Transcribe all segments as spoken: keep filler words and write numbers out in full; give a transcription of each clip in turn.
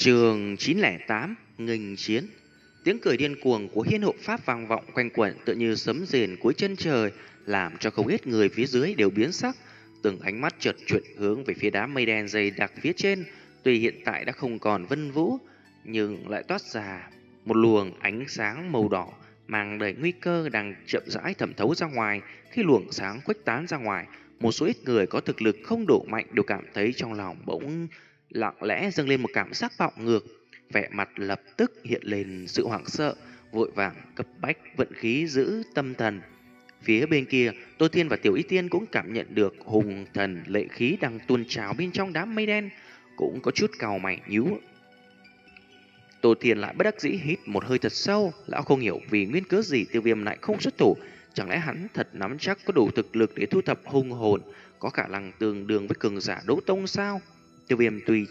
Trường chín không tám nghênh chiến. Tiếng cười điên cuồng của hiên hộ pháp vang vọng quanh quẩn tựa như sấm rền cuối chân trời, làm cho không ít người phía dưới đều biến sắc. Từng ánh mắt chợt chuyển hướng về phía đám mây đen dày đặc phía trên, tuy hiện tại đã không còn vân vũ, nhưng lại toát ra một luồng ánh sáng màu đỏ mang đầy nguy cơ đang chậm rãi thẩm thấu ra ngoài. Khi luồng sáng khuếch tán ra ngoài, một số ít người có thực lực không đủ mạnh đều cảm thấy trong lòng bỗng lặng lẽ dâng lên một cảm giác bạo ngược, vẻ mặt lập tức hiện lên sự hoảng sợ, vội vàng cấp bách vận khí giữ tâm thần. Phía bên kia, Tô Thiên và Tiểu Y Tiên cũng cảm nhận được hùng thần lệ khí đang tuôn trào bên trong đám mây đen, cũng có chút cau mày nhíu. Tô Thiên lại bất đắc dĩ hít một hơi thật sâu, lão không hiểu vì nguyên cớ gì Tiêu Viêm lại không xuất thủ, chẳng lẽ hắn thật nắm chắc có đủ thực lực để thu thập hung hồn, có khả năng tương đương với cường giả đấu tông sao? Tiêu Viêm tuy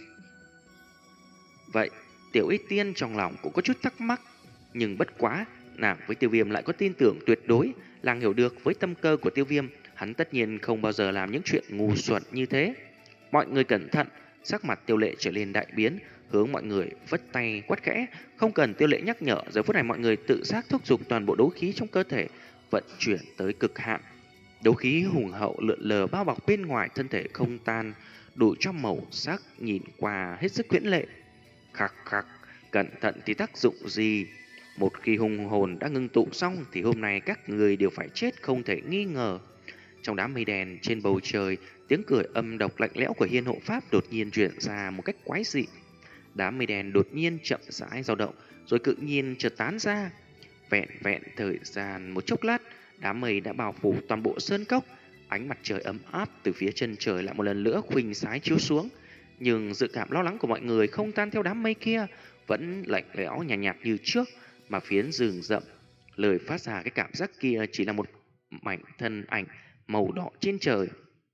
vậy, Tiểu Y Tiên trong lòng cũng có chút thắc mắc, nhưng bất quá, nàng với Tiêu Viêm lại có tin tưởng tuyệt đối, nàng hiểu được với tâm cơ của Tiêu Viêm, hắn tất nhiên không bao giờ làm những chuyện ngu xuẩn như thế. Mọi người cẩn thận, sắc mặt Tiêu Lệ trở lên đại biến, hướng mọi người vất tay quát khẽ, không cần Tiêu Lệ nhắc nhở, giờ phút này mọi người tự giác thúc giục toàn bộ đấu khí trong cơ thể vận chuyển tới cực hạn. Đấu khí hùng hậu lượn lờ bao bọc bên ngoài thân thể không tan, đủ cho màu sắc nhìn qua hết sức quyến lệ. Khắc khắc, cẩn thận thì tác dụng gì? Một khi hung hồn đã ngưng tụ xong thì hôm nay các người đều phải chết không thể nghi ngờ. Trong đám mây đen trên bầu trời, tiếng cười âm độc lạnh lẽo của hiên hộ pháp đột nhiên truyền ra một cách quái dị. Đám mây đen đột nhiên chậm rãi dao động, rồi tự nhiên chợt tán ra. Vẹn vẹn thời gian một chốc lát, đám mây đã bao phủ toàn bộ sơn cốc. Ánh mặt trời ấm áp từ phía chân trời lại một lần nữa khuynh sái chiếu xuống. Nhưng dự cảm lo lắng của mọi người không tan theo đám mây kia, vẫn lạnh lẽo nhạt, nhạt như trước, mà phiến rừng rậm lời phát ra cái cảm giác kia chỉ là một mảnh thân ảnh màu đỏ trên trời.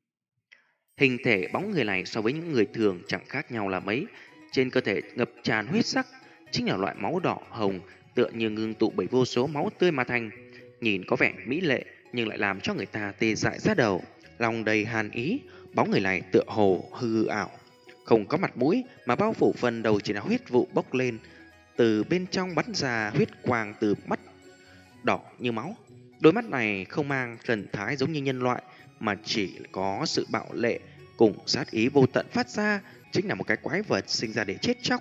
Hình thể bóng người này so với những người thường chẳng khác nhau là mấy, trên cơ thể ngập tràn huyết sắc, chính là loại máu đỏ hồng tựa như ngưng tụ bởi vô số máu tươi mà thành, nhìn có vẻ mỹ lệ nhưng lại làm cho người ta tê dại ra đầu, lòng đầy hàn ý. Bóng người này tựa hồ hư ảo, không có mặt mũi mà bao phủ phần đầu chỉ là huyết vụ bốc lên, từ bên trong bắn ra huyết quang từ mắt đỏ như máu. Đôi mắt này không mang thần thái giống như nhân loại, mà chỉ có sự bạo lệ cùng sát ý vô tận phát ra, chính là một cái quái vật sinh ra để chết chóc.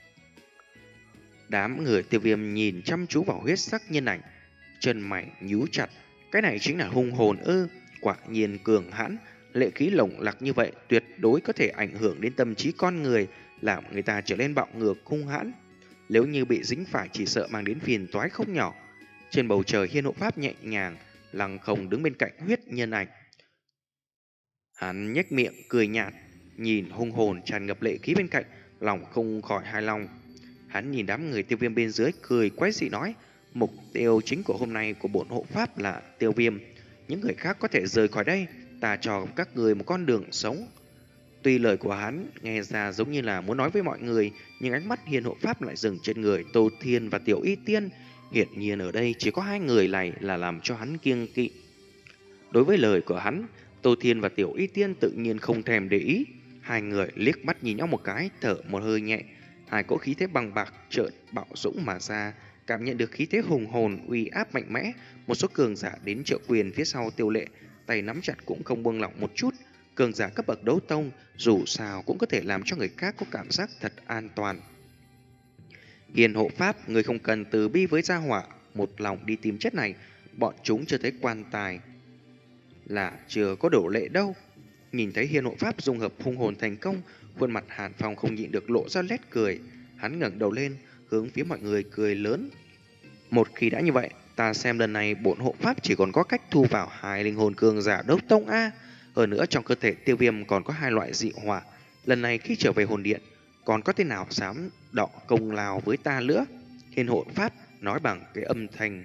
Đám người Tiêu Viêm nhìn chăm chú vào huyết sắc nhân ảnh, chân mày nhíu chặt. Cái này chính là hung hồn ư? Quả nhiên cường hãn, lệ khí lồng lặc như vậy tuyệt đối có thể ảnh hưởng đến tâm trí con người, làm người ta trở nên bạo ngược hung hãn. Nếu như bị dính phải chỉ sợ mang đến phiền toái không nhỏ. Trên bầu trời hiên hộ pháp nhẹ nhàng lăng không đứng bên cạnh huyết nhân ảnh. Hắn nhếch miệng cười nhạt, nhìn hung hồn tràn ngập lệ khí bên cạnh, lòng không khỏi hài lòng. Hắn nhìn đám người Tiêu Viêm bên dưới cười quái dị nói, mục tiêu chính của hôm nay của bổn hộ pháp là Tiêu Viêm, những người khác có thể rời khỏi đây, ta cho các người một con đường sống. Tuy lời của hắn nghe ra giống như là muốn nói với mọi người, nhưng ánh mắt hiên hộ pháp lại dừng trên người Tô Thiên và Tiểu Y Tiên. Hiển nhiên ở đây chỉ có hai người này là làm cho hắn kiêng kỵ. Đối với lời của hắn, Tô Thiên và Tiểu Y Tiên tự nhiên không thèm để ý. Hai người liếc mắt nhìn nhau một cái, thở một hơi nhẹ. Hai cỗ khí thế bằng bạc chợt bạo dũng mà ra, cảm nhận được khí thế hùng hồn uy áp mạnh mẽ. Một số cường giả đến trợ quyền phía sau Tiêu Lệ, tay nắm chặt cũng không buông lỏng một chút. Cường giả cấp bậc đấu tông dù sao cũng có thể làm cho người khác có cảm giác thật an toàn. Hiền hộ pháp, người không cần từ bi với gia hỏa, một lòng đi tìm chết này. Bọn chúng chưa thấy quan tài là chưa có đổ lệ đâu. Nhìn thấy hiền hộ pháp dung hợp hung hồn thành công, khuôn mặt Hàn Phong không nhịn được lộ ra lét cười. Hắn ngẩng đầu lên, hướng phía mọi người cười lớn. Một khi đã như vậy, ta xem lần này bổn hộ pháp chỉ còn có cách thu vào hai linh hồn cường giả đấu tông a. Hơn nữa trong cơ thể Tiêu Viêm còn có hai loại dị hỏa. Lần này khi trở về hồn điện, còn có tên nào dám đọ công lao với ta nữa? Hiên hộ pháp nói bằng cái âm thanh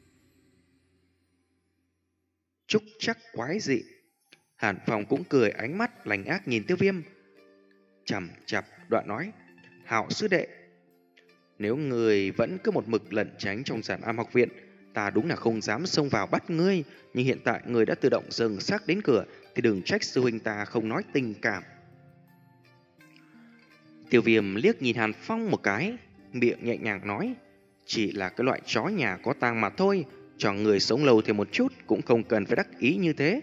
trúc chắc quái dị. Hàn Phong cũng cười, ánh mắt lành ác nhìn Tiêu Viêm, chằm chặp đoạn nói, Hạo sư đệ, nếu người vẫn cứ một mực lẩn tránh trong Giản Am học viện, ta đúng là không dám xông vào bắt ngươi. Nhưng hiện tại người đã tự động dừng xác đến cửa, thì đừng trách sư huynh ta không nói tình cảm. Tiêu Viêm liếc nhìn Hàn Phong một cái, miệng nhẹ nhàng nói, chỉ là cái loại chó nhà có tang mà thôi, cho người sống lâu thêm một chút cũng không cần phải đắc ý như thế.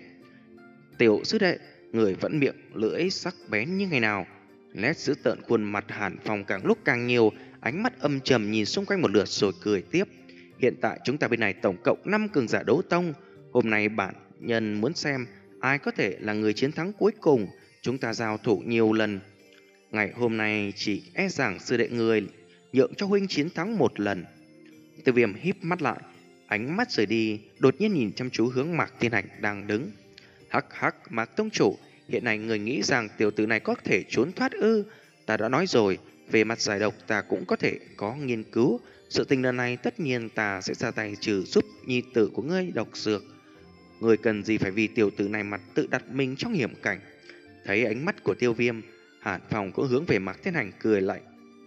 Tiểu sư đệ, người vẫn miệng lưỡi sắc bén như ngày nào. Nét dữ tợn khuôn mặt Hàn Phong càng lúc càng nhiều, ánh mắt âm trầm nhìn xung quanh một lượt rồi cười tiếp. Hiện tại chúng ta bên này tổng cộng năm cường giả đấu tông. Hôm nay bản nhân muốn xem ai có thể là người chiến thắng cuối cùng. Chúng ta giao thủ nhiều lần. Ngày hôm nay chỉ e rằng sư đệ người nhượng cho huynh chiến thắng một lần. Tiêu Viêm híp mắt lại, ánh mắt rời đi, đột nhiên nhìn chăm chú hướng Mạc Thiên Hành đang đứng. Hắc hắc, Mạc tông chủ, hiện nay người nghĩ rằng tiểu tử này có thể trốn thoát ư? Ta đã nói rồi, về mặt giải độc ta cũng có thể có nghiên cứu. Sự tình lần này tất nhiên ta sẽ ra tay trừ giúp nhi tử của ngươi độc dược. Người cần gì phải vì tiểu tử này mà tự đặt mình trong hiểm cảnh. Thấy ánh mắt của Tiêu Viêm, Hàn Phong cũng hướng về Mạc Thiên Hành cười lạnh.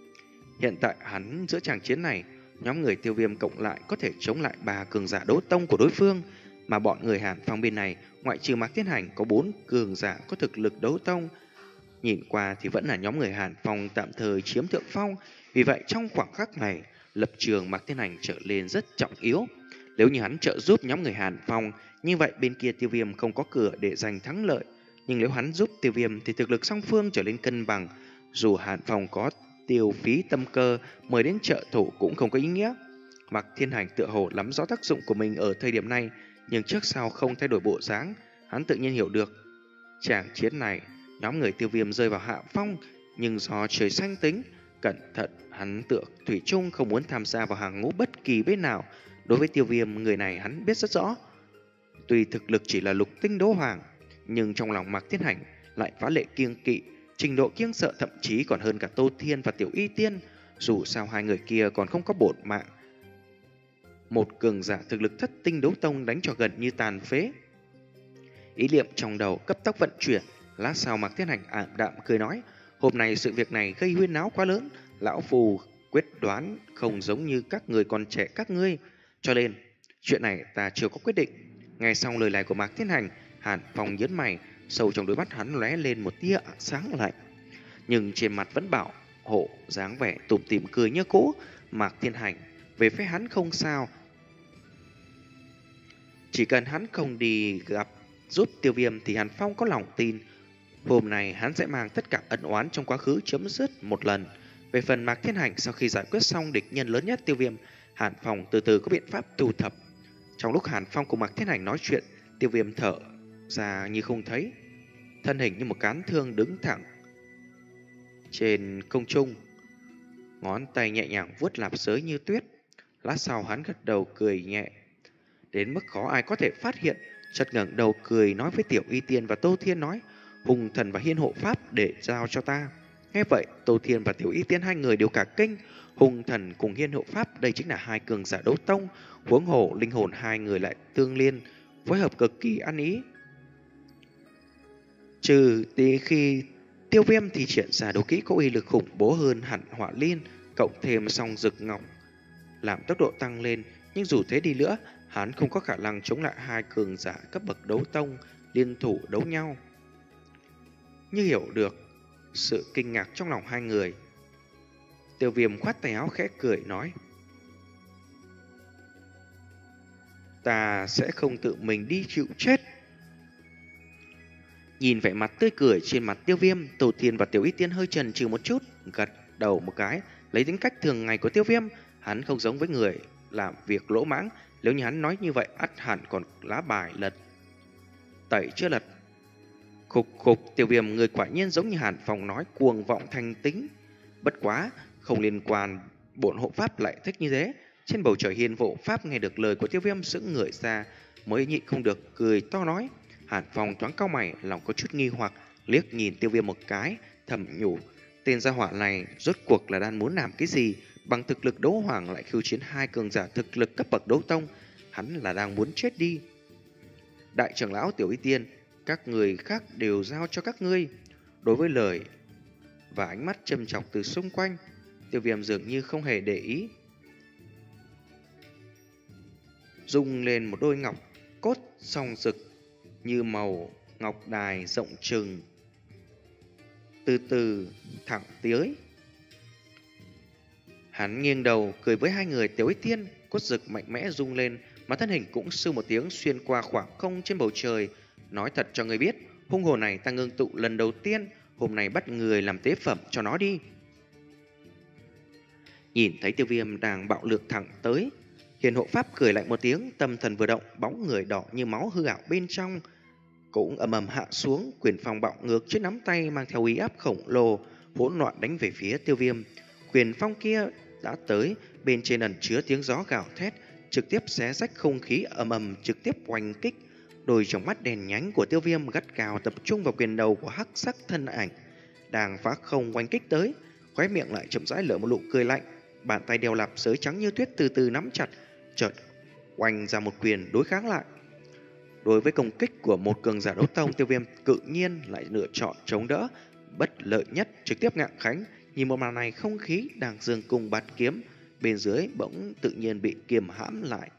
Hiện tại hắn giữa tràng chiến này, nhóm người Tiêu Viêm cộng lại có thể chống lại ba cường giả đấu tông của đối phương, mà bọn người Hàn Phong bên này, ngoại trừ Mạc Thiên Hành có bốn cường giả có thực lực đấu tông. Nhìn qua thì vẫn là nhóm người Hàn Phong tạm thời chiếm thượng phong, vì vậy trong khoảng khắc này, lập trường Mạc Thiên Hành trở lên rất trọng yếu. Nếu như hắn trợ giúp nhóm người Hàn Phong, như vậy bên kia Tiêu Viêm không có cửa để giành thắng lợi. Nhưng nếu hắn giúp Tiêu Viêm thì thực lực song phương trở lên cân bằng. Dù Hàn Phong có tiêu phí tâm cơ mời đến trợ thủ cũng không có ý nghĩa. Mạc Thiên Hành tựa hồ nắm rõ tác dụng của mình ở thời điểm này, nhưng trước sau không thay đổi bộ dáng. Hắn tự nhiên hiểu được tràng chiến này nhóm người Tiêu Viêm rơi vào hạ phong, nhưng do trời xanh tính cẩn thận, hắn tựa thủy chung không muốn tham gia vào hàng ngũ bất kỳ bên nào. Đối với Tiêu Viêm, người này hắn biết rất rõ, tuy thực lực chỉ là lục tinh đấu hoàng, nhưng trong lòng Mạc Thiên Hành lại phá lệ kiêng kỵ, trình độ kiêng sợ thậm chí còn hơn cả Tô Thiên và Tiểu Y Tiên. Dù sao hai người kia còn không có bổn mạng, một cường giả thực lực thất tinh đấu tông đánh cho gần như tàn phế. Ý niệm trong đầu cấp tốc vận chuyển, lát sau Mạc Thiên Hành ảm đạm cười nói, hôm nay sự việc này gây huyên náo quá lớn, lão phù quyết đoán không giống như các người còn trẻ các ngươi, cho nên chuyện này ta chưa có quyết định. Nghe xong lời này của Mạc Thiên Hành, Hàn Phong nhớn mày, sâu trong đôi mắt hắn lóe lên một tia sáng lạnh, nhưng trên mặt vẫn bảo hộ dáng vẻ tủm tỉm cười như cũ. Mạc Thiên Hành về phía hắn không sao, chỉ cần hắn không đi gặp giúp Tiêu Viêm thì Hàn Phong có lòng tin hôm nay hắn sẽ mang tất cả ân oán trong quá khứ chấm dứt một lần. Về phần Mạc Thiên Hành, sau khi giải quyết xong địch nhân lớn nhất Tiêu Viêm, Hàn Phong từ từ có biện pháp thu thập. Trong lúc Hàn Phong cùng Mạc Thiên Hành nói chuyện, Tiêu Viêm thở ra như không thấy, thân hình như một cán thương đứng thẳng trên không trung, ngón tay nhẹ nhàng vuốt lạp giới như tuyết. Lát sau hắn gật đầu cười nhẹ, đến mức khó ai có thể phát hiện, chợt ngẩng đầu cười nói với Tiểu Y Tiên và Tô Thiên nói, Hùng Thần và Hiên Hộ Pháp để giao cho ta. Nghe vậy, Tô Thiên và Tiểu Y Tiên hai người đều cả kinh. Hùng Thần cùng Hiên Hộ Pháp đây chính là hai cường giả đấu tông, huống hồ linh hồn hai người lại tương liên, phối hợp cực kỳ ăn ý. Trừ tí khi Tiêu Viêm thì triển ra đấu kỹ có uy lực khủng bố hơn hẳn Hỏa Liên, cộng thêm song Dực Ngọc làm tốc độ tăng lên, nhưng dù thế đi nữa, hắn không có khả năng chống lại hai cường giả cấp bậc đấu tông liên thủ đấu nhau. Như hiểu được sự kinh ngạc trong lòng hai người, Tiêu Viêm khoát tay áo khẽ cười nói, ta sẽ không tự mình đi chịu chết. Nhìn vẻ mặt tươi cười trên mặt Tiêu Viêm, Tô Thiên và Tiểu Y Tiên hơi chần chừ một chút, gật đầu một cái. Lấy tính cách thường ngày của Tiêu Viêm, hắn không giống với người làm việc lỗ mãng. Nếu như hắn nói như vậy, ắt hẳn còn lá bài lật tẩy chưa lật. Khục khục, Tiêu Viêm, người quả nhiên giống như Hàn Phong nói, cuồng vọng thành tính. Bất quá, không liên quan, bổn hộ pháp lại thích như thế. Trên bầu trời Hiên Hộ Pháp nghe được lời của Tiêu Viêm sững người ra, mới nhịn không được cười to nói. Hàn Phong thoáng cau mày, lòng có chút nghi hoặc, liếc nhìn Tiêu Viêm một cái, thầm nhủ, tên gia hỏa này rốt cuộc là đang muốn làm cái gì? Bằng thực lực đấu hoàng lại khiêu chiến hai cường giả thực lực cấp bậc đấu tông, hắn là đang muốn chết đi. Đại trưởng lão, Tiểu Y Tiên, các người khác đều giao cho các ngươi. Đối với lời và ánh mắt châm chọc từ xung quanh, Tiêu Viêm dường như không hề để ý, rung lên một đôi ngọc cốt song rực như màu ngọc đài rộng trừng, từ từ thẳng tới Hắn nghiêng đầu cười với hai người Tiểu Ích Tiên, cốt rực mạnh mẽ rung lên, mà thân hình cũng sư một tiếng xuyên qua khoảng không trên bầu trời. Nói thật cho người biết, hung hồn này ta ngưng tụ lần đầu tiên, hôm nay bắt người làm tế phẩm cho nó đi. Nhìn thấy Tiêu Viêm đang bạo lực thẳng tới, Hiền hộ pháp cười lạnh một tiếng, tâm thần vừa động, bóng người đỏ như máu hư ảo bên trong cũng ầm ầm hạ xuống, quyền phong bạo ngược trên nắm tay mang theo uy áp khổng lồ, hỗn loạn đánh về phía Tiêu Viêm. Quyền phong kia đã tới, bên trên ẩn chứa tiếng gió gào thét, trực tiếp xé rách không khí, ầm ầm trực tiếp oanh kích. Đôi trong mắt đèn nhánh của Tiêu Viêm gắt gao tập trung vào quyền đầu của hắc sắc thân ảnh đang phá không oanh kích tới, khóe miệng lại chậm rãi lở một nụ cười lạnh, bàn tay đeo lạp sới trắng như tuyết từ từ nắm chặt, chợt oanh ra một quyền đối kháng lại. Đối với công kích của một cường giả đấu tông, Tiêu Viêm tự nhiên lại lựa chọn chống đỡ, bất lợi nhất trực tiếp ngạng khánh. Nhìn một màn này, không khí đang dương cung bạt kiếm bên dưới bỗng tự nhiên bị kiềm hãm lại.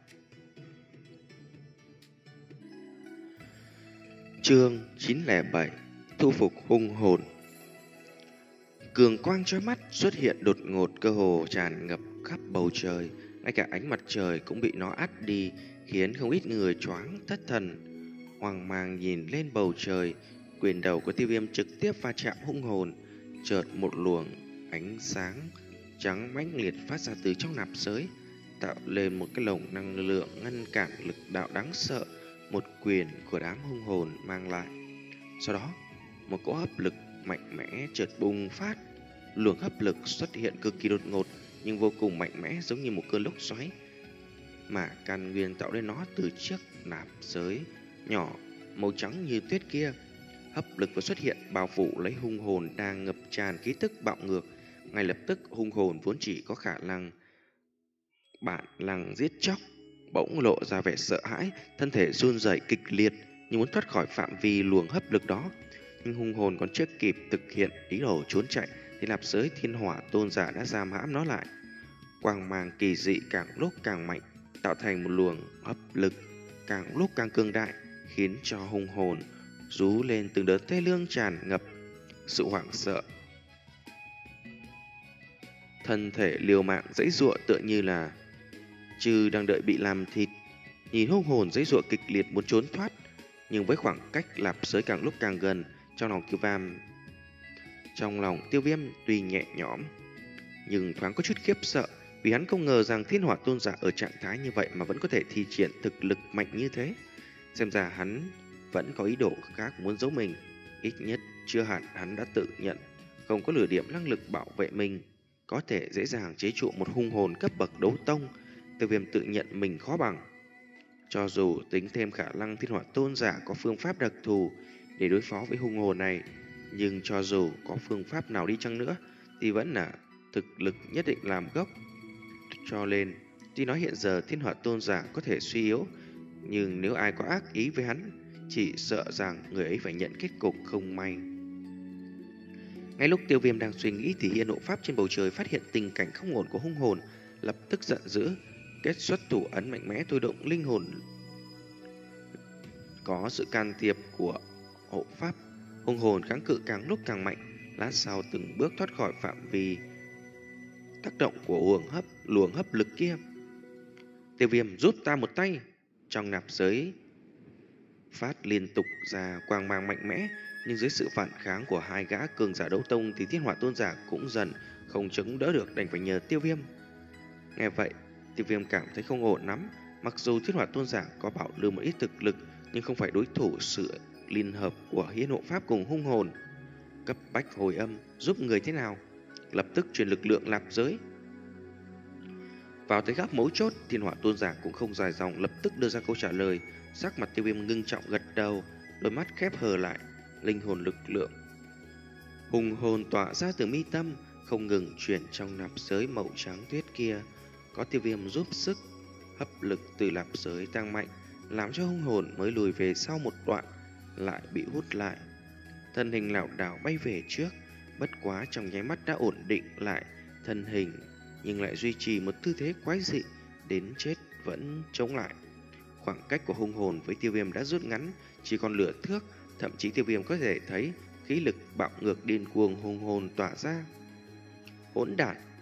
Chương chín không bảy: Thu phục hung hồn. Cường quang chói mắt xuất hiện đột ngột, cơ hồ tràn ngập khắp bầu trời, ngay cả ánh mặt trời cũng bị nó át đi, khiến không ít người choáng thất thần. Hoang mang nhìn lên bầu trời, quyền đầu của Tiêu Viêm trực tiếp va chạm hung hồn, chợt một luồng ánh sáng trắng mãnh liệt phát ra từ trong nạp giới, tạo lên một cái lồng năng lượng ngăn cản lực đạo đáng sợ một quyền của đám hung hồn mang lại. Sau đó, một cỗ hấp lực mạnh mẽ chợt bùng phát. Luồng hấp lực xuất hiện cực kỳ đột ngột nhưng vô cùng mạnh mẽ, giống như một cơn lốc xoáy mà căn nguyên tạo nên nó từ chiếc nạp giới nhỏ màu trắng như tuyết kia. Hấp lực vừa xuất hiện bao phủ lấy hung hồn đang ngập tràn khí tức bạo ngược. Ngay lập tức hung hồn vốn chỉ có khả năng bản năng giết chóc bỗng lộ ra vẻ sợ hãi, thân thể run rẩy kịch liệt như muốn thoát khỏi phạm vi luồng hấp lực đó. Nhưng hung hồn còn chưa kịp thực hiện ý đồ trốn chạy thì nạp giới thiên hỏa tôn giả đã giam hãm nó lại. Quang mang kỳ dị càng lúc càng mạnh, tạo thành một luồng hấp lực càng lúc càng cường đại, khiến cho hung hồn rú lên từng đợt thê lương tràn ngập sự hoảng sợ. Thân thể liều mạng giãy giụa tựa như là trừ đang đợi bị làm thịt. Nhìn hung hồn giãy giụa kịch liệt muốn trốn thoát, nhưng với khoảng cách lạp giới càng lúc càng gần, trong lòng Tiêu Viêm trong lòng Tiêu Viêm tuy nhẹ nhõm nhưng thoáng có chút khiếp sợ, vì hắn không ngờ rằng thiên hỏa tôn giả ở trạng thái như vậy mà vẫn có thể thi triển thực lực mạnh như thế. Xem ra hắn vẫn có ý đồ khác muốn giấu mình, ít nhất chưa hẳn hắn đã tự nhận không có nửa điểm năng lực bảo vệ mình, có thể dễ dàng chế trụ một hung hồn cấp bậc đấu tông. Tiêu Viêm tự nhận mình khó bằng. Cho dù tính thêm khả năng thiên hỏa tôn giả có phương pháp đặc thù để đối phó với hung hồn này, nhưng cho dù có phương pháp nào đi chăng nữa thì vẫn là thực lực nhất định làm gốc. Cho nên, tuy nói hiện giờ thiên hỏa tôn giả có thể suy yếu, nhưng nếu ai có ác ý với hắn, chỉ sợ rằng người ấy phải nhận kết cục không may. Ngay lúc Tiêu Viêm đang suy nghĩ thì Hiên hộ pháp trên bầu trời phát hiện tình cảnh không ổn của hung hồn, lập tức giận dữ, kết xuất thủ ấn mạnh mẽ thôi động linh hồn. Có sự can thiệp của hộ pháp, hung hồn kháng cự càng lúc càng mạnh, lát sau từng bước thoát khỏi phạm vi tác động của luồng hấp luồng hấp lực kia. Tiêu Viêm rút ta một tay. Trong nạp giới phát liên tục ra quang mang mạnh mẽ, nhưng dưới sự phản kháng của hai gã cường giả đấu tông thì thiên hỏa tôn giả cũng dần không chống đỡ được, đành phải nhờ Tiêu Viêm. Nghe vậy, Tiêu Viêm cảm thấy không ổn lắm. Mặc dù thiên hỏa tôn giả có bảo lưu một ít thực lực, nhưng không phải đối thủ sự liên hợp của hiến hộ pháp cùng hung hồn. Cấp bách hồi âm giúp người thế nào? Lập tức truyền lực lượng lạp giới. Vào tới góc mấu chốt, thiên hỏa tôn giả cũng không dài dòng, lập tức đưa ra câu trả lời. Sắc mặt Tiêu Viêm ngưng trọng gật đầu, đôi mắt khép hờ lại. Linh hồn lực lượng hùng hồn tỏa ra từ mi tâm, không ngừng chuyển trong nạp giới màu trắng tuyết kia. Có Tiêu Viêm giúp sức, hấp lực từ nạp giới tăng mạnh, làm cho hung hồn mới lùi về sau một đoạn, lại bị hút lại. Thân hình lảo đảo bay về trước, bất quá trong nháy mắt đã ổn định lại thân hình, nhưng lại duy trì một tư thế quái dị, đến chết vẫn chống lại. Khoảng cách của hung hồn với Tiêu Viêm đã rút ngắn, chỉ còn nửa thước, thậm chí Tiêu Viêm có thể thấy khí lực bạo ngược điên cuồng hung hồn tỏa ra. Hỗn đản,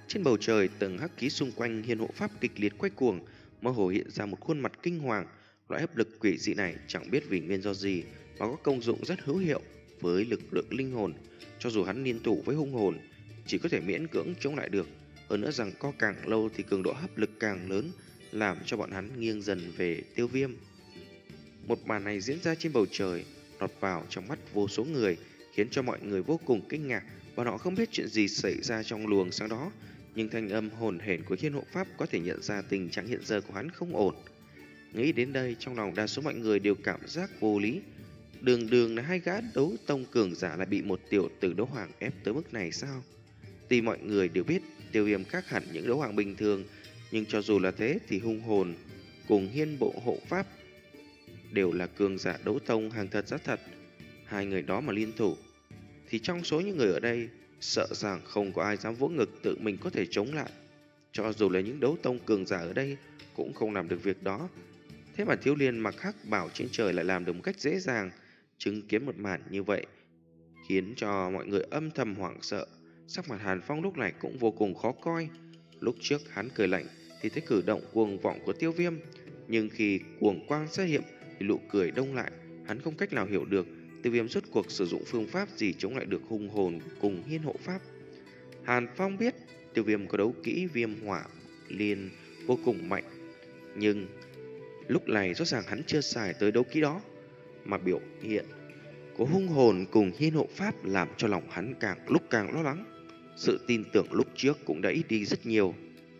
Trên bầu trời, tầng hắc khí xung quanh hiên hộ pháp kịch liệt quay cuồng, mơ hồ hiện ra một khuôn mặt kinh hoàng. Loại hấp lực quỷ dị này chẳng biết vì nguyên do gì mà có công dụng rất hữu hiệu với lực lượng linh hồn. Cho dù hắn liên thủ với hung hồn, chỉ có thể miễn cưỡng chống lại được. Hơn nữa rằng co càng lâu thì cường độ hấp lực càng lớn, làm cho bọn hắn nghiêng dần về Tiêu Viêm. Một màn này diễn ra trên bầu trời, lọt vào trong mắt vô số người, khiến cho mọi người vô cùng kinh ngạc. Bọn họ không biết chuyện gì xảy ra trong luồng sáng đó, nhưng thanh âm hồn hển của Hiên Hộ Pháp có thể nhận ra tình trạng hiện giờ của hắn không ổn. Nghĩ đến đây, trong lòng đa số mọi người đều cảm giác vô lý. Đường đường là hai gã đấu tông cường giả lại bị một tiểu tử đấu hoàng ép tới mức này sao? Tuy mọi người đều biết Tiêu Viêm khác hẳn những đấu hoàng bình thường, nhưng cho dù là thế thì hung hồn cùng Hiên Bộ Hộ Pháp đều là cường giả đấu tông hàng thật giá thật. Hai người đó mà liên thủ thì trong số những người ở đây sợ rằng không có ai dám vỗ ngực tự mình có thể chống lại. Cho dù là những đấu tông cường giả ở đây cũng không làm được việc đó. Thế mà Thiếu Liên mặc hắc bảo trên trời lại làm được một cách dễ dàng. Chứng kiến một màn như vậy khiến cho mọi người âm thầm hoảng sợ. Sắc mặt Hàn Phong lúc này cũng vô cùng khó coi. Lúc trước hắn cười lạnh thì thấy cử động cuồng vọng của Tiêu Viêm, nhưng khi cuồng quang xuất hiện thì nụ cười đông lại. Hắn không cách nào hiểu được Tiêu Viêm rốt cuộc sử dụng phương pháp gì chống lại được hung hồn cùng Hiên Hộ Pháp. Hàn Phong biết Tiêu Viêm có đấu kỹ Viêm Hỏa Liên vô cùng mạnh, nhưng lúc này rõ ràng hắn chưa xài tới đấu kỹ đó, mà biểu hiện của hung hồn cùng Hiên Hộ Pháp làm cho lòng hắn càng lúc càng lo lắng. Sự tin tưởng lúc trước cũng đã ít đi rất nhiều.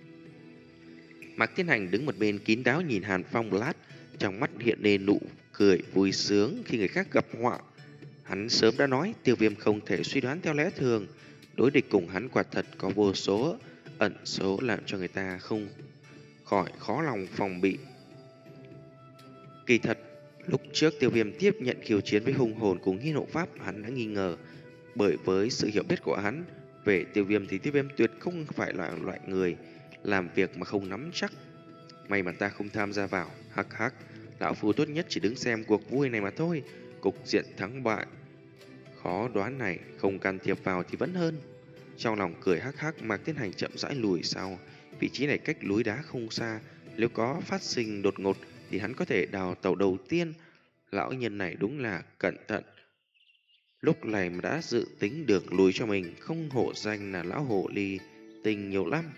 Mạc Thiên Hành đứng một bên kín đáo nhìn Hàn Phong một lát, trong mắt hiện lên nụ cười vui sướng khi người khác gặp họa. Hắn sớm đã nói Tiêu Viêm không thể suy đoán theo lẽ thường, đối địch cùng hắn quả thật có vô số ẩn số làm cho người ta không khỏi khó lòng phòng bị. Kỳ thật, lúc trước Tiêu Viêm tiếp nhận khiêu chiến với hung hồn cùng Hiên Hộ Pháp, hắn đã nghi ngờ. Bởi với sự hiểu biết của hắn về Tiêu Viêm thì Tiêu Viêm tuyệt không phải là loại người làm việc mà không nắm chắc. May mà ta không tham gia vào. Hắc hắc, lão phu tốt nhất chỉ đứng xem cuộc vui này mà thôi. Cục diện thắng bại khó đoán này không can thiệp vào thì vẫn hơn. Trong lòng cười hắc hắc, Mạc Thiên Hành chậm rãi lùi sau. Vị trí này cách núi đá không xa, nếu có phát sinh đột ngột thì hắn có thể đào tàu đầu tiên. Lão nhân này đúng là cẩn thận. Lúc này mà đã dự tính được lùi cho mình, không hổ danh là lão hồ ly tình nhiều lắm.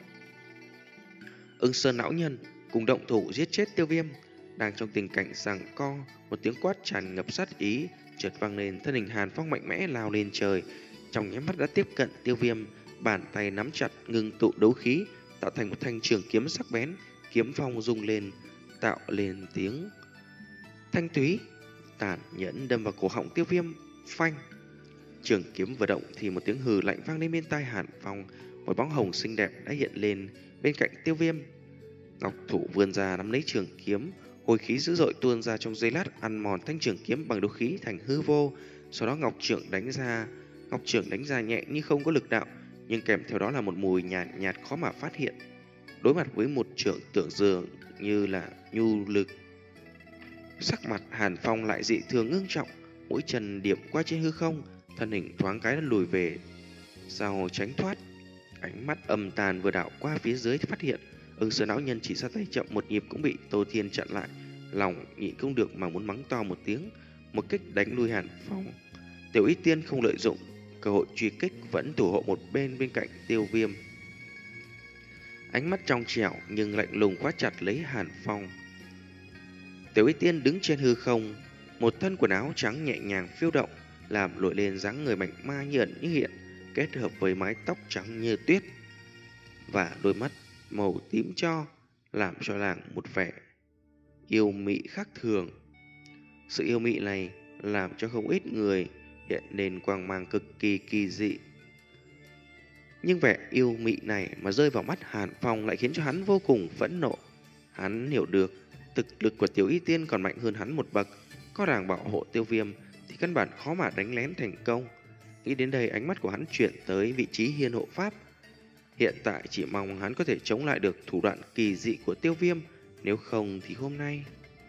Ưng Sơn lão nhân cùng động thủ giết chết Tiêu Viêm. Đang trong tình cảnh giằng co, một tiếng quát tràn ngập sát ý chợt vang lên. Thân hình Hàn Phong mạnh mẽ lao lên trời, trong nháy mắt đã tiếp cận Tiêu Viêm, bàn tay nắm chặt ngưng tụ đấu khí tạo thành một thanh trường kiếm sắc bén. Kiếm phong rung lên tạo lên tiếng thanh túy tàn nhẫn đâm vào cổ họng Tiêu Viêm. Phanh! Trường kiếm vừa động thì một tiếng hừ lạnh vang lên bên tai Hàn Phong. Một bóng hồng xinh đẹp đã hiện lên bên cạnh Tiêu Viêm. Ngọc thủ vươn ra nắm lấy trường kiếm, hồi khí dữ dội tuôn ra trong giây lát, ăn mòn thanh trường kiếm bằng đấu khí thành hư vô. Sau đó Ngọc trưởng đánh ra, Ngọc trưởng đánh ra nhẹ như không có lực đạo, nhưng kèm theo đó là một mùi nhạt nhạt khó mà phát hiện. Đối mặt với một trưởng tưởng dường như là nhu lực, sắc mặt Hàn Phong lại dị thường ngưng trọng, mũi chân điểm qua trên hư không, thân hình thoáng cái đã lùi về sau tránh thoát. Ánh mắt âm tàn vừa đảo qua phía dưới thì phát hiện Ưng Sơn lão nhân chỉ ra tay chậm một nhịp cũng bị Tô Thiên chặn lại. Lòng nhịn không được mà muốn mắng to một tiếng, một kích đánh lui Hàn Phong. Tiểu Y Tiên không lợi dụng cơ hội truy kích, vẫn thủ hộ một bên bên cạnh Tiêu Viêm. Ánh mắt trong trẻo nhưng lạnh lùng khóa chặt lấy Hàn Phong. Tiểu Y Tiên đứng trên hư không, một thân quần áo trắng nhẹ nhàng phiêu động, làm nổi lên dáng người mảnh mai như ẩn như hiện, kết hợp với mái tóc trắng như tuyết và đôi mắt màu tím cho, làm cho nàng một vẻ yêu mị khác thường. Sự yêu mị này làm cho không ít người hiện lên quang mang cực kỳ kỳ dị. Nhưng vẻ yêu mị này mà rơi vào mắt Hàn Phong lại khiến cho hắn vô cùng phẫn nộ. Hắn hiểu được thực lực của Tiểu Y Tiên còn mạnh hơn hắn một bậc, có nàng bảo hộ Tiêu Viêm thì căn bản khó mà đánh lén thành công. Nghĩ đến đây, ánh mắt của hắn chuyển tới vị trí Hiên Hộ Pháp. Hiện tại chỉ mong hắn có thể chống lại được thủ đoạn kỳ dị của Tiêu Viêm, nếu không thì hôm nay.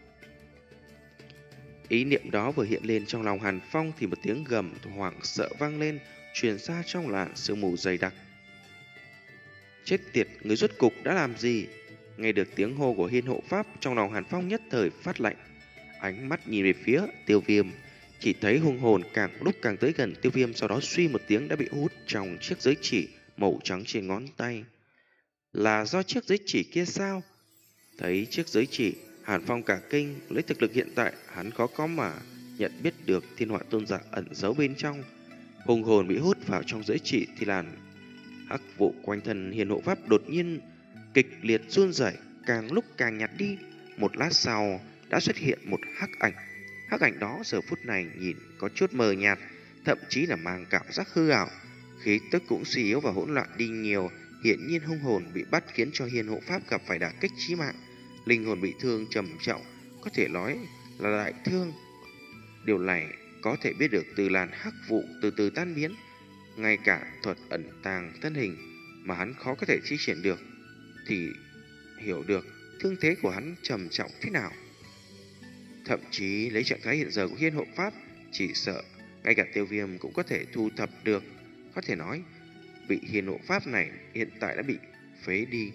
Ý niệm đó vừa hiện lên trong lòng Hàn Phong thì một tiếng gầm hoảng sợ vang lên, truyền ra trong làn sương mù dày đặc. Chết tiệt, người rốt cục đã làm gì? Nghe được tiếng hô của Hiên hộ pháp, trong lòng Hàn Phong nhất thời phát lạnh. Ánh mắt nhìn về phía Tiêu Viêm, chỉ thấy hung hồn càng lúc càng tới gần Tiêu Viêm, sau đó suy một tiếng đã bị hút trong chiếc giới chỉ màu trắng trên ngón tay. Là do chiếc giới chỉ kia sao? Thấy chiếc giới chỉ, Hàn Phong cả kinh, lấy thực lực hiện tại, hắn khó có mà nhận biết được Thiên Hỏa Tôn giả ẩn giấu bên trong. Hung hồn bị hút vào trong giới chỉ thì làn hắc vụ quanh thân Hiên hộ pháp đột nhiên kịch liệt run rẩy, càng lúc càng nhạt đi. Một lát sau đã xuất hiện một hắc ảnh. Hắc ảnh đó giờ phút này nhìn có chút mờ nhạt, thậm chí là mang cảm giác hư ảo, khí tức cũng suy yếu và hỗn loạn đi nhiều. Hiện nhiên hung hồn bị bắt khiến cho Hiên hộ pháp gặp phải đả kích chí mạng, linh hồn bị thương trầm trọng, có thể nói là đại thương. Điều này có thể biết được từ làn hắc vụ từ từ tan biến, ngay cả thuật ẩn tàng thân hình mà hắn khó có thể thi triển được thì hiểu được thương thế của hắn trầm trọng thế nào. Thậm chí lấy trạng thái hiện giờ của Hiên hộ pháp, chỉ sợ ngay cả Tiêu Viêm cũng có thể thu thập được. Có thể nói vị Hiên hộ pháp này hiện tại đã bị phế đi.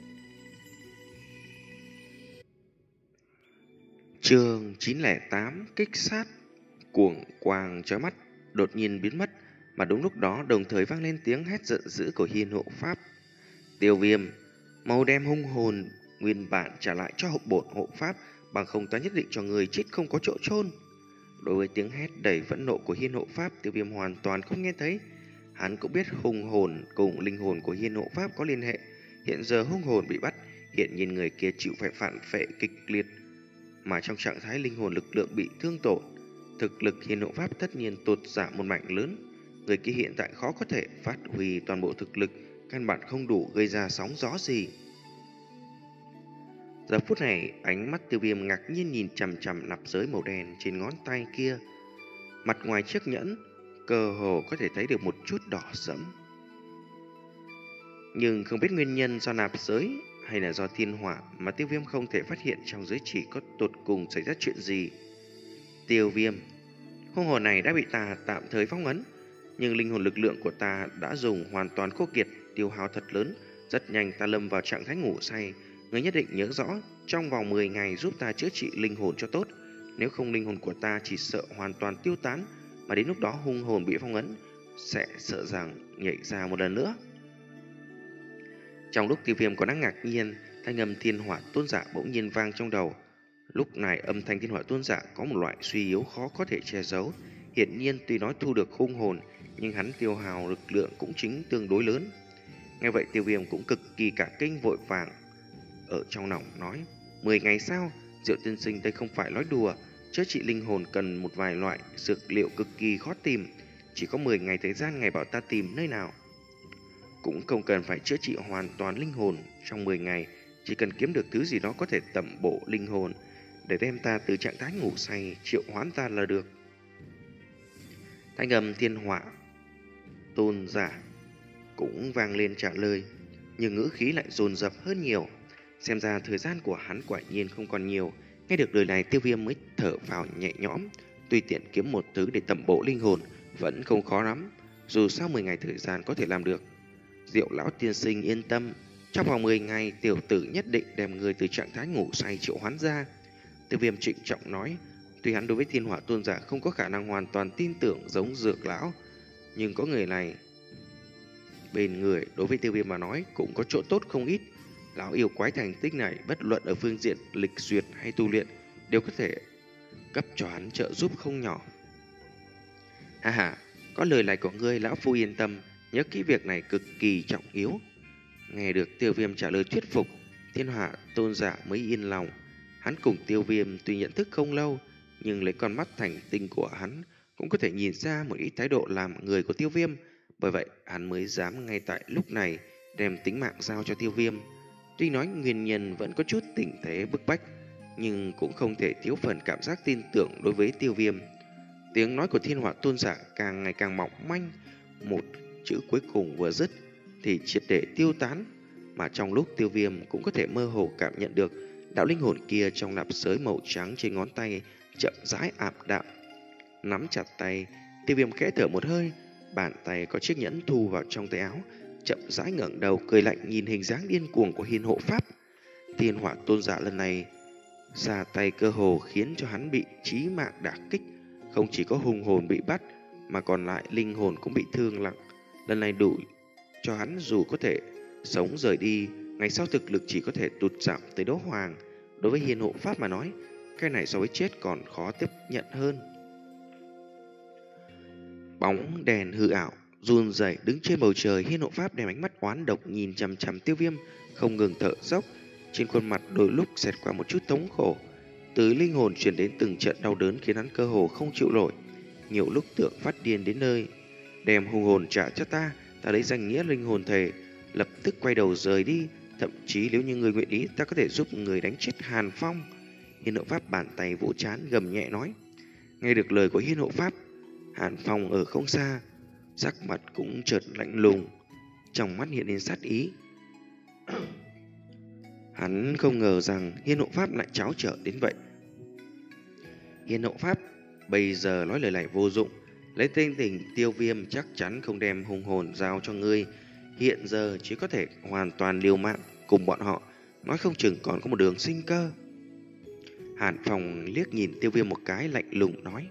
Chương chín không tám kích sát. Cuồng quang chói mắt đột nhiên biến mất, mà đúng lúc đó đồng thời vang lên tiếng hét giận dữ của Hiên hộ pháp. Tiêu Viêm, mau đem hung hồn nguyên bản trả lại cho hậu bổn hộ pháp, bằng không ta nhất định cho người chết không có chỗ chôn. Đối với tiếng hét đầy phẫn nộ của Hiên hộ pháp, Tiêu Viêm hoàn toàn không nghe thấy. Hắn cũng biết hung hồn cùng linh hồn của Hiên hộ pháp có liên hệ. Hiện giờ hung hồn bị bắt, hiện nhiên người kia chịu phải phản phệ kịch liệt, mà trong trạng thái linh hồn lực lượng bị thương tổn, thực lực Hiên hộ pháp tất nhiên tụt giảm một mảng lớn. Người kia hiện tại khó có thể phát huy toàn bộ thực lực, căn bản không đủ gây ra sóng gió gì. Giờ phút này, ánh mắt Tiêu Viêm ngạc nhiên nhìn chằm chằm nắp giới màu đen trên ngón tay kia. Mặt ngoài chiếc nhẫn, cơ hồ có thể thấy được một chút đỏ sẫm. Nhưng không biết nguyên nhân do nạp giới hay là do thiên hỏa mà Tiêu Viêm không thể phát hiện trong giới chỉ có tột cùng xảy ra chuyện gì. Tiêu Viêm, hung hồn này đã bị ta tạm thời phong ấn, nhưng linh hồn lực lượng của ta đã dùng hoàn toàn khô kiệt, tiêu hao thật lớn. Rất nhanh ta lâm vào trạng thái ngủ say. Ngươi nhất định nhớ rõ, trong vòng mười ngày giúp ta chữa trị linh hồn cho tốt. Nếu không linh hồn của ta chỉ sợ hoàn toàn tiêu tán, mà đến lúc đó hung hồn bị phong ấn sẽ sợ rằng nhảy ra một lần nữa. Trong lúc Tiêu Viêm còn đang ngạc nhiên, thanh âm Thiên Hỏa Tôn giả bỗng nhiên vang trong đầu. Lúc này âm thanh Thiên Hỏa Tôn giả có một loại suy yếu khó có thể che giấu. Hiển nhiên tuy nói thu được hung hồn, nhưng hắn tiêu hao lực lượng cũng chính tương đối lớn. Nghe vậy Tiêu Viêm cũng cực kỳ cả kinh, vội vàng ở trong lòng nói: Mười ngày sao? Diệu tiên sinh đây không phải nói đùa. Chữa trị linh hồn cần một vài loại dược liệu cực kỳ khó tìm, chỉ có mười ngày thời gian, ngài bảo ta tìm nơi nào? Cũng không cần phải chữa trị hoàn toàn linh hồn trong mười ngày, chỉ cần kiếm được thứ gì đó có thể tẩm bổ linh hồn để đem ta từ trạng thái ngủ say triệu hoán ta là được. Thanh âm Thiên Hỏa Tôn giả cũng vang lên trả lời, nhưng ngữ khí lại dồn dập hơn nhiều. Xem ra thời gian của hắn quả nhiên không còn nhiều. Nghe được lời này, Tiêu Viêm mới thở vào nhẹ nhõm. Tuy tiện kiếm một thứ để tẩm bổ linh hồn vẫn không khó lắm, dù sau mười ngày thời gian có thể làm được. Diệu lão tiên sinh yên tâm, trong vòng mười ngày tiểu tử nhất định đem người từ trạng thái ngủ say triệu hoán ra. Tiêu Viêm trịnh trọng nói. Tuy hắn đối với Thiên Hỏa Tôn giả không có khả năng hoàn toàn tin tưởng giống Dược lão, nhưng có người này bên người đối với Tiêu Viêm mà nói cũng có chỗ tốt không ít. Lão yêu quái thành tích này bất luận ở phương diện lịch duyệt hay tu luyện đều có thể cấp cho hắn trợ giúp không nhỏ. Ha ha, có lời này của ngươi lão phu yên tâm, nhớ kỹ việc này cực kỳ trọng yếu. Nghe được Tiêu Viêm trả lời thuyết phục, Thiên Hỏa Tôn giả mới yên lòng. Hắn cùng Tiêu Viêm tuy nhận thức không lâu, nhưng lấy con mắt thành tinh của hắn cũng có thể nhìn ra một ít thái độ làm người của Tiêu Viêm. Bởi vậy hắn mới dám ngay tại lúc này đem tính mạng giao cho Tiêu Viêm. Tuy nói nguyên nhân vẫn có chút tình thế bức bách, nhưng cũng không thể thiếu phần cảm giác tin tưởng đối với Tiêu Viêm. Tiếng nói của Thiên Hỏa Tôn giả càng ngày càng mỏng manh, một chữ cuối cùng vừa dứt thì triệt để tiêu tán, mà trong lúc Tiêu Viêm cũng có thể mơ hồ cảm nhận được đạo linh hồn kia trong nạp giới màu trắng trên ngón tay chậm rãi ảm đạm. Nắm chặt tay, Tiêu Viêm khẽ thở một hơi, bàn tay có chiếc nhẫn thu vào trong tay áo, chậm rãi ngẩng đầu cười lạnh nhìn hình dáng điên cuồng của Hiên Hộ Pháp. Thiên Hỏa Tôn giả lần này ra tay cơ hồ khiến cho hắn bị chí mạng đả kích, không chỉ có hung hồn bị bắt mà còn lại linh hồn cũng bị thương nặng. Lần này đủ cho hắn dù có thể sống rời đi, ngày sau thực lực chỉ có thể tụt giảm tới đấu hoàng. Đối với Hiên Hộ Pháp mà nói, cái này so với chết còn khó tiếp nhận hơn. Bóng đèn hư ảo run rẩy đứng trên bầu trời, Hiên Hộ Pháp đem ánh mắt oán độc nhìn chằm chằm Tiêu Viêm, không ngừng thở dốc. Trên khuôn mặt đôi lúc xẹt qua một chút thống khổ, từ linh hồn truyền đến từng trận đau đớn khiến hắn cơ hồ không chịu nổi. Nhiều lúc tưởng phát điên đến nơi, đem hung hồn trả cho ta, ta lấy danh nghĩa linh hồn thề, lập tức quay đầu rời đi. Thậm chí nếu như người nguyện ý, ta có thể giúp người đánh chết Hàn Phong. Hiên Hộ Pháp bàn tay vỗ trán gầm nhẹ nói. Nghe được lời của Hiên Hộ Pháp, Hàn Phong ở không xa, sắc mặt cũng chợt lạnh lùng, trong mắt hiện lên sát ý. Hắn không ngờ rằng Hiên Hộ Pháp lại tráo trở đến vậy. Hiên Hộ Pháp bây giờ nói lời này vô dụng, lấy tên tình Tiêu Viêm chắc chắn không đem hung hồn giao cho ngươi. Hiện giờ chỉ có thể hoàn toàn liều mạng cùng bọn họ, nói không chừng còn có một đường sinh cơ. Hàn Phong liếc nhìn Tiêu Viêm một cái lạnh lùng nói.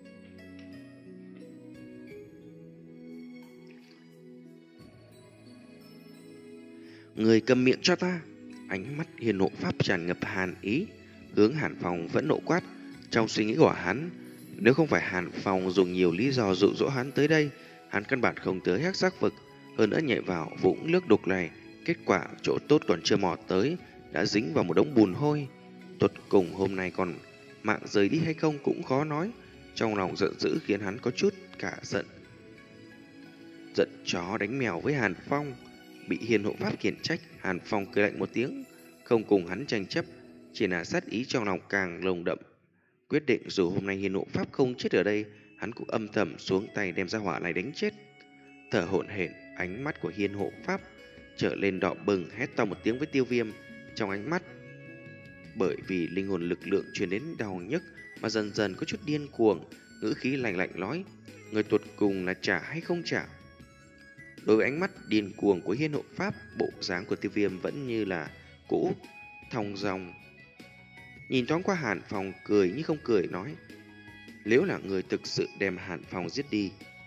Người cầm miệng cho ta. Ánh mắt Hiên Hộ Pháp tràn ngập hàn ý, hướng Hàn Phong vẫn nộ quát. Trong suy nghĩ của hắn, nếu không phải Hàn Phong dùng nhiều lý do dụ dỗ hắn tới đây, hắn căn bản không tới Hắc Sắc Vực. Hơn nữa nhảy vào vũng nước đục này, kết quả chỗ tốt còn chưa mò tới, đã dính vào một đống bùn hôi. Tuột cùng hôm nay còn mạng rời đi hay không cũng khó nói. Trong lòng giận dữ khiến hắn có chút cả giận. Giận chó đánh mèo với Hàn Phong. Bị Hiên Hộ Pháp khiển trách, Hàn Phong cười lạnh một tiếng, không cùng hắn tranh chấp, chỉ là sát ý trong lòng càng lồng đậm. Quyết định dù hôm nay Hiên Hộ Pháp không chết ở đây, hắn cũng âm thầm xuống tay đem ra hỏa này đánh chết. Thở hổn hển, ánh mắt của Hiên Hộ Pháp trở lên đỏ bừng, hét to một tiếng với Tiêu Viêm. Trong ánh mắt, bởi vì linh hồn lực lượng truyền đến đau nhức mà dần dần có chút điên cuồng, ngữ khí lạnh lạnh nói: người tuột cùng là trả hay không trả? Đối với ánh mắt điên cuồng của Hiên Hộ Pháp, bộ dáng của Tiêu Viêm vẫn như là cũ, thong dong. Nhìn thoáng qua Hàn Phong, cười như không cười nói: nếu là người thực sự đem Hàn Phong giết đi,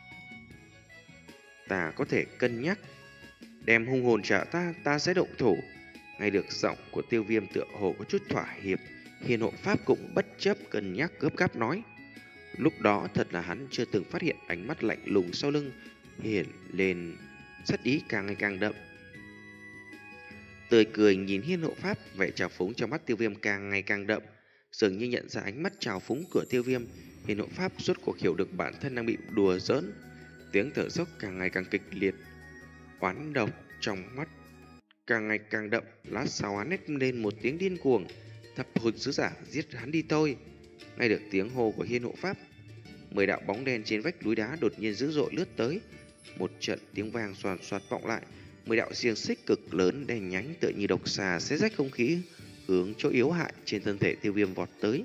ta có thể cân nhắc. Đem hung hồn trả ta, ta sẽ động thủ. Nghe được giọng của Tiêu Viêm tựa hồ có chút thỏa hiệp, Hiên Hộ Pháp cũng bất chấp cân nhắc gấp gáp nói. Lúc đó thật là hắn chưa từng phát hiện ánh mắt lạnh lùng sau lưng hiện lên sát ý càng ngày càng đậm. Tươi cười nhìn Hiên Hộ Pháp, vẻ trào phúng trong mắt Tiêu Viêm càng ngày càng đậm. Dường như nhận ra ánh mắt trào phúng của Tiêu Viêm, Hiên Hộ Pháp rốt cuộc hiểu được bản thân đang bị đùa giỡn. Tiếng thở dốc càng ngày càng kịch liệt, oán độc trong mắt càng ngày càng đậm. Lát sau hắn hét lên một tiếng điên cuồng: thập hồn sứ giả, giết hắn đi thôi. Nghe được tiếng hô của Hiên Hộ Pháp, mười đạo bóng đen trên vách núi đá đột nhiên dữ dội lướt tới. Một trận tiếng vang xoàn xoạt vọng lại, mười đạo xiềng xích cực lớn đen nhánh tựa như độc xà xé rách không khí, hướng chỗ yếu hại trên thân thể Tiêu Viêm vọt tới.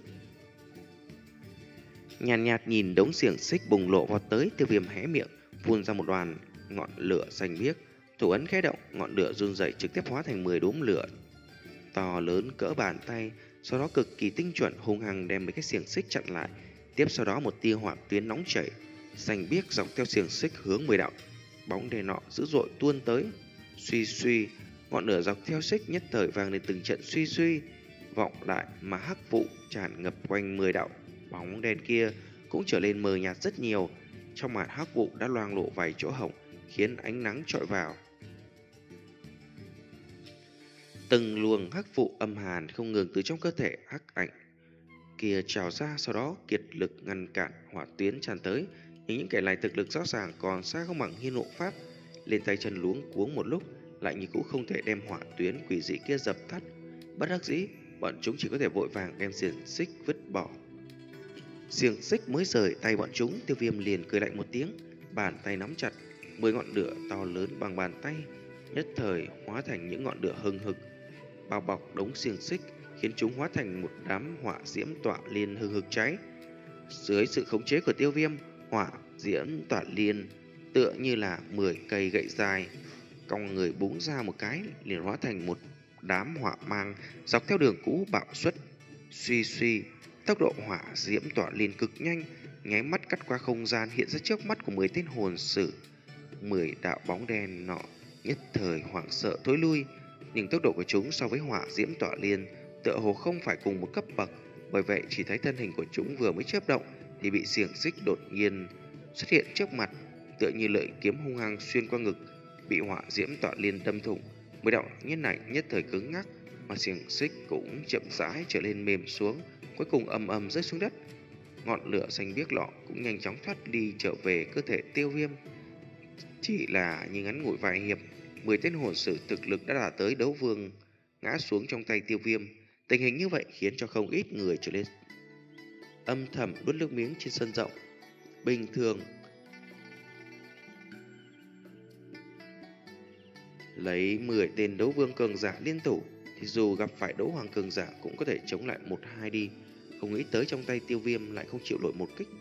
Nhàn nhạt, nhạt nhìn đống xiềng xích bùng lộ vọt tới, Tiêu Viêm hé miệng phun ra một đoàn ngọn lửa xanh biếc, thủ ấn khẽ động, ngọn lửa run rẩy trực tiếp hóa thành mười đốm lửa to lớn cỡ bàn tay, sau đó cực kỳ tinh chuẩn hung hăng đem mấy cái xiềng xích chặn lại. Tiếp sau đó một tia hỏa tuyến nóng chảy xanh biếc dọc theo xiềng xích hướng mười đạo bóng đen nọ dữ dội tuôn tới. Suy suy, ngọn lửa dọc theo xích nhất thời vang lên từng trận suy suy vọng lại, mà hắc vụ tràn ngập quanh mười đạo bóng đen kia cũng trở lên mờ nhạt rất nhiều. Trong màn hắc vụ đã loang lộ vài chỗ hổng, khiến ánh nắng chọi vào. Từng luồng hắc vụ âm hàn không ngừng từ trong cơ thể hắc ảnh kia trào ra, sau đó kiệt lực ngăn cản hỏa tuyến tràn tới. Nhưng những kẻ này thực lực rõ ràng còn xa không bằng Hiên Hộ Pháp, lên tay chân luống cuống một lúc lại như cũ không thể đem hỏa tuyến quỷ dị kia dập tắt. Bất đắc dĩ, bọn chúng chỉ có thể vội vàng đem xiềng xích vứt bỏ. Xiềng xích mới rời tay bọn chúng, Tiêu Viêm liền cười lạnh một tiếng, bàn tay nắm chặt mười ngọn lửa to lớn bằng bàn tay, nhất thời hóa thành những ngọn lửa hừng hực bao bọc đống xiềng xích, khiến chúng hóa thành một đám hỏa diễm tỏa liên hừng hực cháy. Dưới sự khống chế của Tiêu Viêm, hỏa diễm tỏa liên tựa như là mười cây gậy dài cong người búng ra một cái, liền hóa thành một đám hỏa mang dọc theo đường cũ bạo xuất. Suy suy, tốc độ hỏa diễm tỏa liên cực nhanh, nháy mắt cắt qua không gian hiện ra trước mắt của mười tên hồn sử. Mười đạo bóng đen nọ nhất thời hoảng sợ thối lui, nhưng tốc độ của chúng so với hỏa diễm tỏa liên tựa hồ không phải cùng một cấp bậc. Bởi vậy chỉ thấy thân hình của chúng vừa mới chớp động thì bị xiềng xích đột nhiên xuất hiện trước mặt, tựa như lợi kiếm hung hăng xuyên qua ngực, bị hỏa diễm tỏa liên đâm thủng. Mười đạo nhân này nhất thời cứng ngắc, mà xiềng xích cũng chậm rãi trở lên mềm xuống, cuối cùng ầm ầm rơi xuống đất. Ngọn lửa xanh biếc lọ cũng nhanh chóng thoát đi trở về cơ thể Tiêu Viêm. Chỉ là như ngắn ngủi vài hiệp, mười tên hồn sử thực lực đã đạt tới đấu vương ngã xuống trong tay Tiêu Viêm. Tình hình như vậy khiến cho không ít người trở lên âm thầm nuốt nước miếng trên sân rộng. Bình thường lấy mười tên đấu vương cường giả liên thủ thì dù gặp phải đấu hoàng cường giả cũng có thể chống lại một hai đi. Không nghĩ tới trong tay Tiêu Viêm lại không chịu nổi một kích.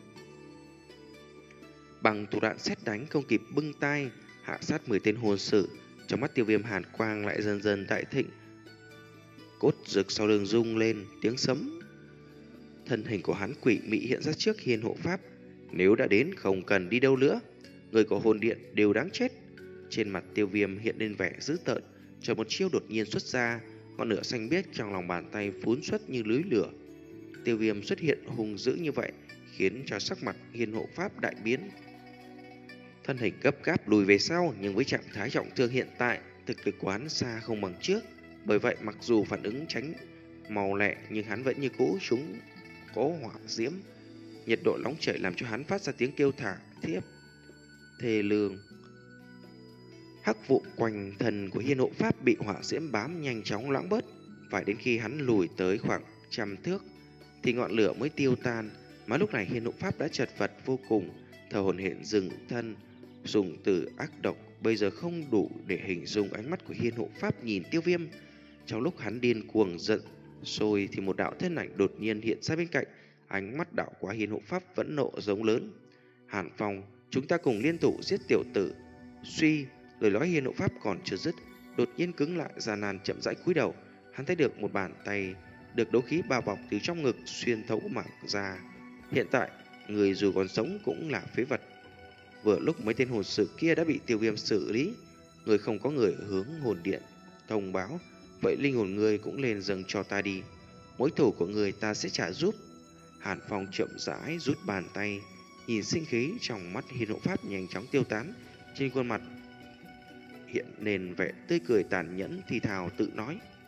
Bằng thủ đoạn sét đánh không kịp bưng tay hạ sát mười tên hồn sử, trong mắt Tiêu Viêm hàn quang lại dần dần đại thịnh. Cốt rực sau lưng rung lên tiếng sấm, thân hình của hắn quỷ mị hiện ra trước hiên hộ pháp. Nếu đã đến không cần đi đâu nữa, người của hồn điện đều đáng chết. Trên mặt Tiêu Viêm hiện lên vẻ dữ tợn, chờ một chiêu đột nhiên xuất ra, ngọn lửa xanh biếc trong lòng bàn tay phún xuất như lưới lửa. Tiêu Viêm xuất hiện hung dữ như vậy khiến cho sắc mặt hiên hộ pháp đại biến, thân hình gấp gáp lùi về sau. Nhưng với trạng thái trọng thương hiện tại, thực lực của hắn xa không bằng trước. Bởi vậy mặc dù phản ứng tránh màu lẹ, nhưng hắn vẫn như cũ chúng có hỏa diễm, nhiệt độ nóng chảy làm cho hắn phát ra tiếng kêu thả thiết thê lương. Hắc vụ quanh thân của hiên hộ pháp bị hỏa diễm bám nhanh chóng loãng bớt, phải đến khi hắn lùi tới khoảng trăm thước thì ngọn lửa mới tiêu tan. Mà lúc này hiên hộ pháp đã chật vật vô cùng, thở hổn hển dừng thân, dùng từ ác độc bây giờ không đủ để hình dung ánh mắt của hiên hộ pháp nhìn Tiêu Viêm. Trong lúc hắn điên cuồng giận rồi thì một đạo thân ảnh đột nhiên hiện ra bên cạnh, ánh mắt đảo qua hiên hộ pháp vẫn nộ giống lớn: Hàn Phong, chúng ta cùng liên thủ giết tiểu tử. Suy, lời nói hiên hộ pháp còn chưa dứt, đột nhiên cứng lại, gian nan chậm rãi cúi đầu. Hắn thấy được một bàn tay được đấu khí bao bọc từ trong ngực xuyên thấu mảng da. Hiện tại người dù còn sống cũng là phế vật. Vừa lúc mấy tên hồn sử kia đã bị Tiêu Viêm xử lý, người không có người hướng hồn điện thông báo, vậy linh hồn người cũng lên dâng cho ta đi, mối thù của người ta sẽ trả giúp. Hàn Phong chậm rãi rút bàn tay, nhìn sinh khí trong mắt hiên hộ pháp nhanh chóng tiêu tán, trên khuôn mặt hiện lên vẻ tươi cười tàn nhẫn, thì thào tự nói: